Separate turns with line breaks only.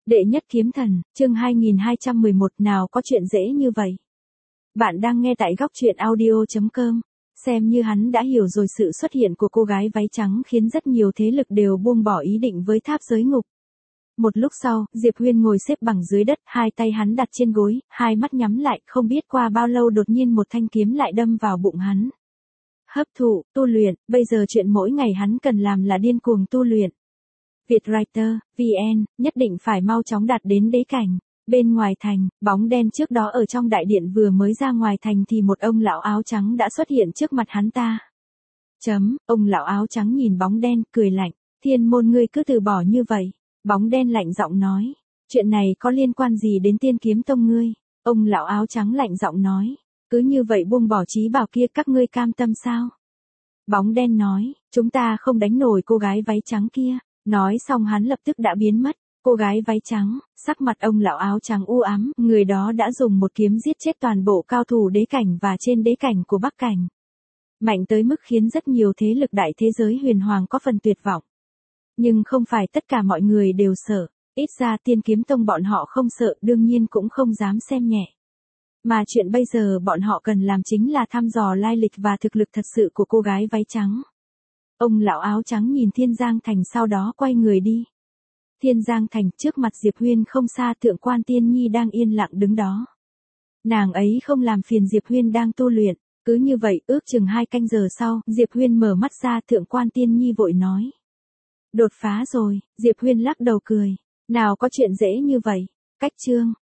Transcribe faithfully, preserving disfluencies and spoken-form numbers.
Đệ nhất kiếm thần, chương hai nghìn hai trăm mười một, nào có chuyện dễ như vậy. Bạn đang nghe tại góc truyện audio chấm com. Xem như hắn đã hiểu rồi, sự xuất hiện của cô gái váy trắng khiến rất nhiều thế lực đều buông bỏ ý định với tháp giới ngục. Một lúc sau, Diệp Huyên ngồi xếp bằng dưới đất, hai tay hắn đặt trên gối, hai mắt nhắm lại, không biết qua bao lâu đột nhiên một thanh kiếm lại đâm vào bụng hắn. Hấp thụ, tu luyện, bây giờ chuyện mỗi ngày hắn cần làm là điên cuồng tu luyện. Vietwriter, vê en, nhất định phải mau chóng đạt đến đế cảnh. Bên ngoài thành, bóng đen trước đó ở trong đại điện vừa mới ra ngoài thành thì một ông lão áo trắng đã xuất hiện trước mặt hắn ta. Chấm, ông lão áo trắng nhìn bóng đen, cười lạnh, Thiên môn ngươi cứ từ bỏ như vậy. Bóng đen lạnh giọng nói, chuyện này có liên quan gì đến Tiên Kiếm Tông ngươi? Ông lão áo trắng lạnh giọng nói, cứ như vậy buông bỏ chí bảo kia các ngươi cam tâm sao? Bóng đen nói, chúng ta không đánh nổi cô gái váy trắng kia. Nói xong hắn lập tức đã biến mất. Cô gái váy trắng, sắc mặt ông lão áo trắng u ám, người đó đã dùng một kiếm giết chết toàn bộ cao thủ đế cảnh và trên đế cảnh của Bắc Cảnh. Mạnh tới mức khiến rất nhiều thế lực đại thế giới huyền hoàng có phần tuyệt vọng. Nhưng không phải tất cả mọi người đều sợ, ít ra Tiên Kiếm Tông bọn họ không sợ, đương nhiên cũng không dám xem nhẹ. Mà chuyện bây giờ bọn họ cần làm chính là thăm dò lai lịch và thực lực thật sự của cô gái váy trắng. Ông lão áo trắng nhìn Thiên Giang Thành sau đó quay người đi. Thiên Giang Thành, trước mặt Diệp Huyên không xa, Thượng Quan Tiên Nhi đang yên lặng đứng đó. Nàng ấy không làm phiền Diệp Huyên đang tu luyện, cứ như vậy ước chừng hai canh giờ sau, Diệp Huyên mở mắt ra, Thượng Quan Tiên Nhi vội nói. Đột phá rồi, Diệp Huyên lắc đầu cười, nào có chuyện dễ như vậy, cách chương,